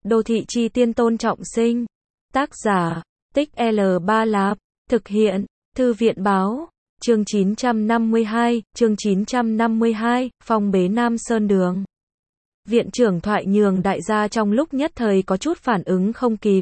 Đô thị chi tiên Tôn Trọng Sinh. Tác giả, Tích L3 Lạp. Thực hiện, Thư viện báo. Chương 952, phong bế Nam Sơn Đường. Viện trưởng thoại nhường đại gia trong lúc nhất thời có chút phản ứng không kịp.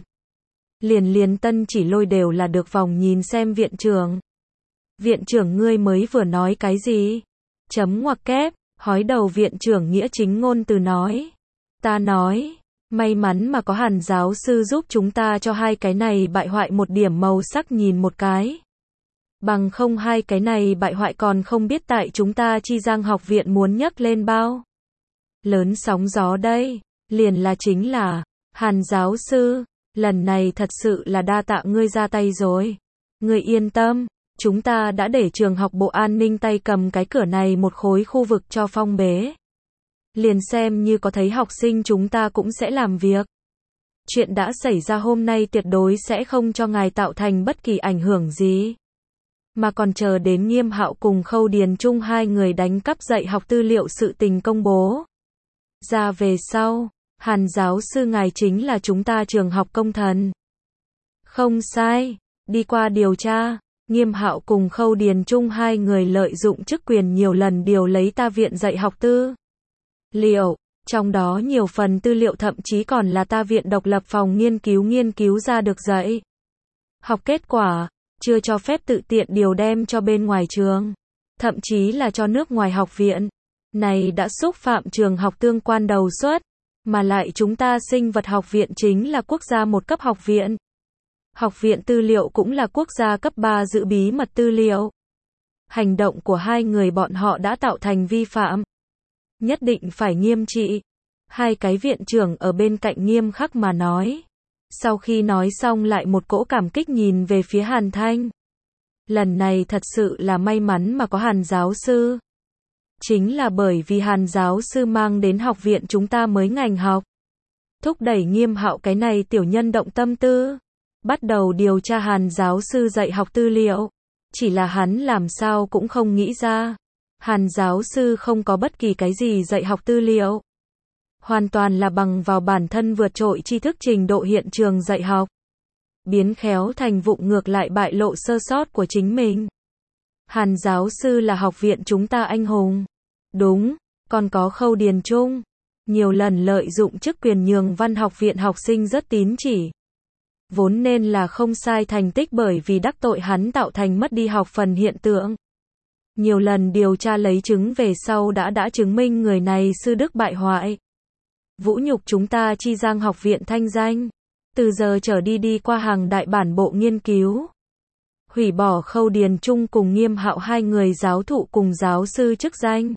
Liền tân chỉ lôi đều là được vòng nhìn xem viện trưởng. Viện trưởng ngươi mới vừa nói cái gì? Chấm ngoặc kép, hói đầu viện trưởng nghĩa chính ngôn từ nói. Ta nói, may mắn mà có Hàn giáo sư giúp chúng ta cho hai cái này bại hoại một điểm màu sắc nhìn một cái. Bằng không hai cái này bại hoại còn không biết tại chúng ta Chi Giang học viện muốn nhấc lên bao lớn sóng gió đây. Chính là, Hàn giáo sư, lần này thật sự là đa tạ ngươi ra tay rồi. Ngươi yên tâm, chúng ta đã để trường học bộ an ninh tay cầm cái cửa này một khối khu vực cho phong bế. Liền xem như có thấy học sinh chúng ta cũng sẽ làm việc. Chuyện đã xảy ra hôm nay tuyệt đối sẽ không cho ngài tạo thành bất kỳ ảnh hưởng gì. Mà còn chờ đến Nghiêm Hạo cùng Khâu Điền Trung hai người đánh cắp dạy học tư liệu sự tình công bố ra về sau, Hàn giáo sư ngài chính là chúng ta trường học công thần. Không sai, đi qua điều tra, Nghiêm Hạo cùng Khâu Điền Trung hai người lợi dụng chức quyền nhiều lần điều lấy ta viện dạy học tư liệu, trong đó nhiều phần tư liệu thậm chí còn là ta viện độc lập phòng nghiên cứu ra được dạy học kết quả, chưa cho phép tự tiện điều đem cho bên ngoài trường, thậm chí là cho nước ngoài học viện. Này đã xúc phạm trường học tương quan đầu suất, mà lại chúng ta sinh vật học viện chính là quốc gia một cấp học viện. Học viện tư liệu cũng là quốc gia cấp 3 giữ bí mật tư liệu. Hành động của hai người bọn họ đã tạo thành vi phạm. Nhất định phải nghiêm trị. Hai cái viện trưởng ở bên cạnh nghiêm khắc mà nói. Sau khi nói xong lại một cỗ cảm kích nhìn về phía Hàn Thanh. Lần này thật sự là may mắn mà có Hàn giáo sư. Chính là bởi vì Hàn giáo sư mang đến học viện chúng ta mới ngành học. Thúc đẩy Nghiêm Hạo cái này tiểu nhân động tâm tư. Bắt đầu điều tra Hàn giáo sư dạy học tư liệu. Chỉ là hắn làm sao cũng không nghĩ ra. Hàn giáo sư không có bất kỳ cái gì dạy học tư liệu. Hoàn toàn là bằng vào bản thân vượt trội tri thức trình độ hiện trường dạy học. Biến khéo thành vụng ngược lại bại lộ sơ sót của chính mình. Hàn giáo sư là học viện chúng ta anh hùng. Đúng, còn có Khâu Điền Trung. Nhiều lần lợi dụng chức quyền nhường văn học viện học sinh rất tín chỉ. Vốn nên là không sai thành tích bởi vì đắc tội hắn tạo thành mất đi học phần hiện tượng. Nhiều lần điều tra lấy chứng về sau đã chứng minh người này sư đức bại hoại. Vũ nhục chúng ta Chi Giang học viện thanh danh. Từ giờ trở đi qua hàng đại bản bộ nghiên cứu. Hủy bỏ Khâu Điền Trung cùng Nghiêm Hạo hai người giáo thụ cùng giáo sư chức danh.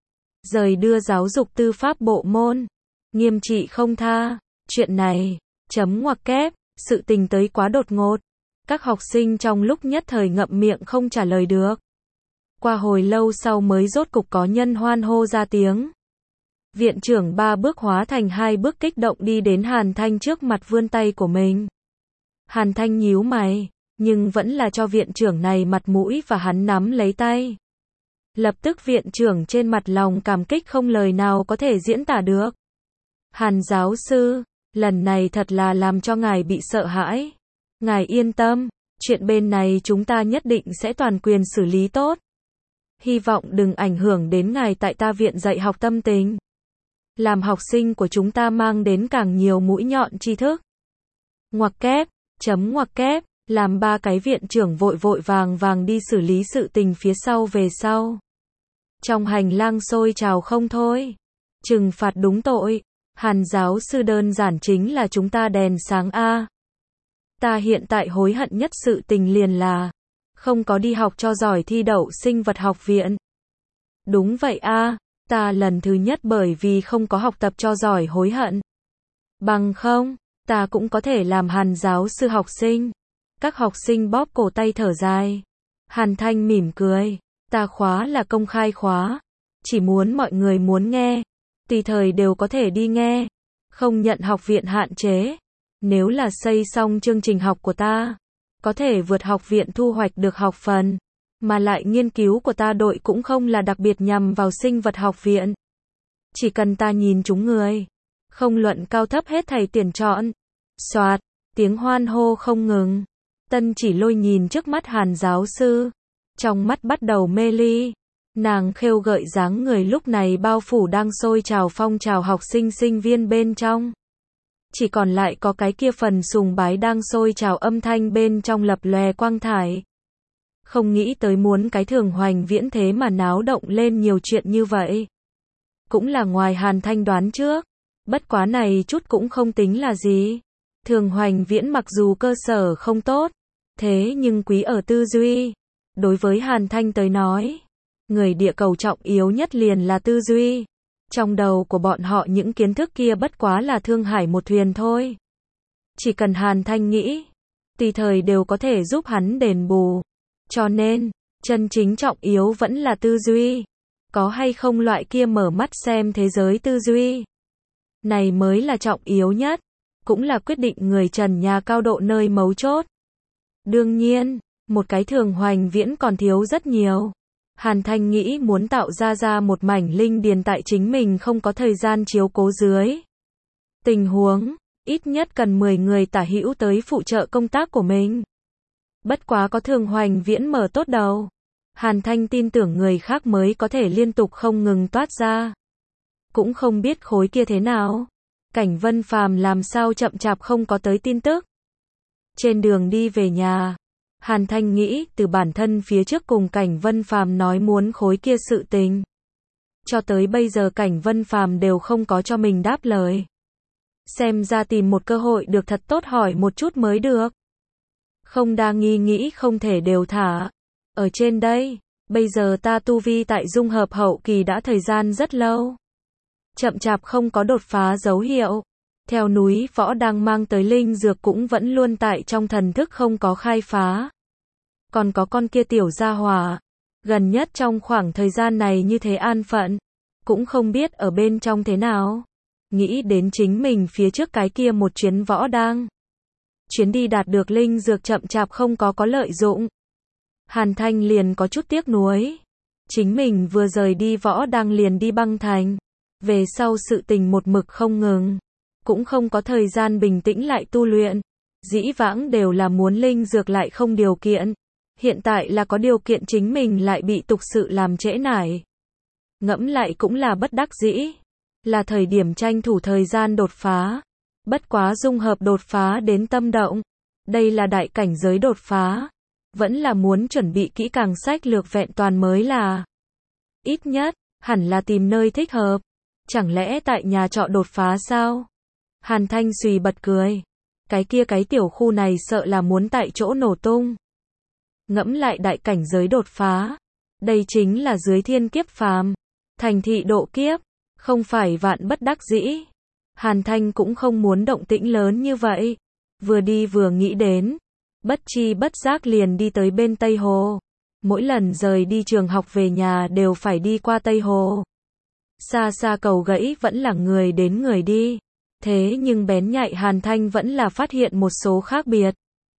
Rời đưa giáo dục tư pháp bộ môn. Nghiêm trị không tha. Chuyện này, chấm ngoặc kép, sự tình tới quá đột ngột. Các học sinh trong lúc nhất thời ngậm miệng không trả lời được. Qua hồi lâu sau mới rốt cục có nhân hoan hô ra tiếng. Viện trưởng 3 bước hóa thành 2 bước kích động đi đến Hàn Thanh trước mặt vươn tay của mình. Hàn Thanh nhíu mày, nhưng vẫn là cho viện trưởng này mặt mũi và hắn nắm lấy tay. Lập tức viện trưởng trên mặt lòng cảm kích không lời nào có thể diễn tả được. Hàn giáo sư, lần này thật là làm cho ngài bị sợ hãi. Ngài yên tâm, chuyện bên này chúng ta nhất định sẽ toàn quyền xử lý tốt. Hy vọng đừng ảnh hưởng đến ngài tại ta viện dạy học tâm tình. Làm học sinh của chúng ta mang đến càng nhiều mũi nhọn tri thức. Ngoặc kép, chấm ngoặc kép, làm 3 cái viện trưởng vội vàng đi xử lý sự tình phía sau về sau. Trong hành lang sôi trào không thôi. Trừng phạt đúng tội. Hàn giáo sư đơn giản chính là chúng ta đèn sáng A. Ta hiện tại hối hận nhất sự tình liền là không có đi học cho giỏi thi đậu sinh vật học viện. Đúng vậy A. Ta lần thứ nhất bởi vì không có học tập cho giỏi hối hận. Bằng không, ta cũng có thể làm Hàn giáo sư học sinh. Các học sinh bóp cổ tay thở dài. Hàn Thanh mỉm cười. Ta khóa là công khai khóa. Chỉ muốn mọi người muốn nghe. Tùy thời đều có thể đi nghe. Không nhận học viện hạn chế. Nếu là xây xong chương trình học của ta, có thể vượt học viện thu hoạch được học phần. Mà lại nghiên cứu của ta đội cũng không là đặc biệt nhằm vào sinh vật học viện. Chỉ cần ta nhìn chúng người. Không luận cao thấp hết thầy tuyển chọn. Soạt, tiếng hoan hô không ngừng. Tân Chỉ Lôi nhìn trước mắt Hàn giáo sư, trong mắt bắt đầu mê ly. Nàng khêu gợi dáng người lúc này bao phủ đang sôi trào phong trào học sinh sinh viên bên trong. Chỉ còn lại có cái kia phần sùng bái đang sôi trào âm thanh bên trong lập lòe quang thải. Không nghĩ tới muốn cái Thường Hoành Viễn thế mà náo động lên nhiều chuyện như vậy. Cũng là ngoài Hàn Thanh đoán trước. Bất quá này chút cũng không tính là gì. Thường Hoành Viễn mặc dù cơ sở không tốt, thế nhưng quý ở tư duy. Đối với Hàn Thanh tới nói, người địa cầu trọng yếu nhất liền là tư duy. Trong đầu của bọn họ những kiến thức kia bất quá là thương hải một thuyền thôi. Chỉ cần Hàn Thanh nghĩ, tùy thời đều có thể giúp hắn đền bù. Cho nên, chân chính trọng yếu vẫn là tư duy. Có hay không loại kia mở mắt xem thế giới tư duy. Này mới là trọng yếu nhất, cũng là quyết định người trần nhà cao độ nơi mấu chốt. Đương nhiên, một cái Thường Hoành Viễn còn thiếu rất nhiều. Hàn Thanh nghĩ muốn tạo ra một mảnh linh điền tại chính mình không có thời gian chiếu cố dưới. Tình huống, ít nhất cần 10 người tả hữu tới phụ trợ công tác của mình. Bất quá có Thường Hoành Viễn mở tốt đầu. Hàn Thanh tin tưởng người khác mới có thể liên tục không ngừng toát ra. Cũng không biết khối kia thế nào. Cảnh Vân Phàm làm sao chậm chạp không có tới tin tức. Trên đường đi về nhà, Hàn Thanh nghĩ từ bản thân phía trước cùng Cảnh Vân Phàm nói muốn khối kia sự tình. Cho tới bây giờ Cảnh Vân Phàm đều không có cho mình đáp lời. Xem ra tìm một cơ hội được thật tốt hỏi một chút mới được. Không đa nghi nghĩ không thể đều thả. Ở trên đây, bây giờ ta tu vi tại dung hợp hậu kỳ đã thời gian rất lâu. Chậm chạp không có đột phá dấu hiệu. Theo núi võ đang mang tới linh dược cũng vẫn luôn tại trong thần thức không có khai phá. Còn có con kia tiểu gia hỏa, gần nhất trong khoảng thời gian này như thế an phận, cũng không biết ở bên trong thế nào. Nghĩ đến chính mình phía trước cái kia một chuyến võ đang. Chuyến đi đạt được linh dược chậm chạp không có lợi dụng. Hàn Thanh liền có chút tiếc nuối. Chính mình vừa rời đi võ đang liền đi băng thành. Về sau sự tình một mực không ngừng. Cũng không có thời gian bình tĩnh lại tu luyện. Dĩ vãng đều là muốn linh dược lại không điều kiện. Hiện tại là có điều kiện chính mình lại bị tục sự làm trễ nải. Ngẫm lại cũng là bất đắc dĩ. Là thời điểm tranh thủ thời gian đột phá. Bất quá dung hợp đột phá đến tâm động. Đây là đại cảnh giới đột phá. Vẫn là muốn chuẩn bị kỹ càng sách lược vẹn toàn mới là. Ít nhất, hẳn là tìm nơi thích hợp. Chẳng lẽ tại nhà trọ đột phá sao? Hàn Thanh xùy bật cười. Cái kia cái tiểu khu này sợ là muốn tại chỗ nổ tung. Ngẫm lại đại cảnh giới đột phá. Đây chính là dưới thiên kiếp phàm. Thành thị độ kiếp. Không phải vạn bất đắc dĩ. Hàn Thanh cũng không muốn động tĩnh lớn như vậy. Vừa đi vừa nghĩ đến. Bất chi bất giác liền đi tới bên Tây Hồ. Mỗi lần rời đi trường học về nhà đều phải đi qua Tây Hồ. Xa xa cầu gãy vẫn là người đến người đi. Thế nhưng bén nhạy Hàn Thanh vẫn là phát hiện một số khác biệt.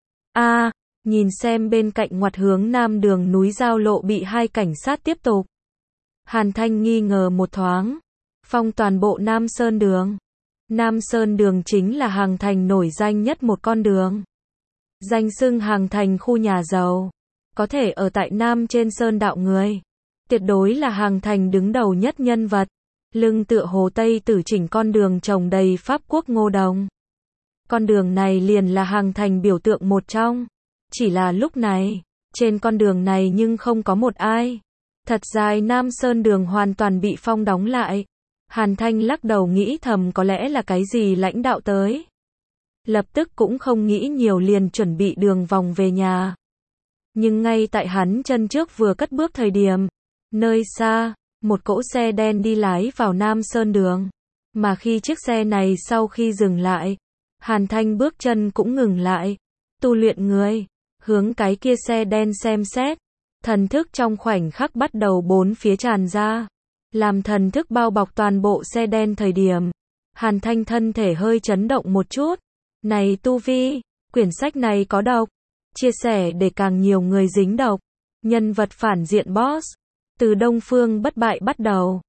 Nhìn xem bên cạnh ngoặt hướng nam đường núi giao lộ bị hai cảnh sát tiếp tục. Hàn Thanh nghi ngờ một thoáng. Phong toàn bộ Nam Sơn đường. Nam Sơn đường chính là Hàng Thành nổi danh nhất một con đường. Danh xưng Hàng Thành khu nhà giàu. Có thể ở tại Nam trên Sơn đạo người. Tuyệt đối là Hàng Thành đứng đầu nhất nhân vật. Lưng tựa hồ Tây Tử chỉnh con đường trồng đầy Pháp quốc ngô đồng. Con đường này liền là Hàng Thành biểu tượng một trong. Chỉ là lúc này, trên con đường này nhưng không có một ai. Thật dài Nam Sơn đường hoàn toàn bị phong đóng lại. Hàn Thanh lắc đầu nghĩ thầm có lẽ là cái gì lãnh đạo tới. Lập tức cũng không nghĩ nhiều liền chuẩn bị đường vòng về nhà. Nhưng ngay tại hắn chân trước vừa cất bước thời điểm, nơi xa, một cỗ xe đen đi lái vào Nam Sơn đường. Mà khi chiếc xe này sau khi dừng lại, Hàn Thanh bước chân cũng ngừng lại. Tu luyện người, hướng cái kia xe đen xem xét. Thần thức trong khoảnh khắc bắt đầu bốn phía tràn ra. Làm thần thức bao bọc toàn bộ xe đen thời điểm. Hàn Thanh thân thể hơi chấn động một chút. Này tu vi, quyển sách này có độc. Chia sẻ để càng nhiều người dính độc. Nhân vật phản diện boss. Từ Đông Phương bất bại bắt đầu.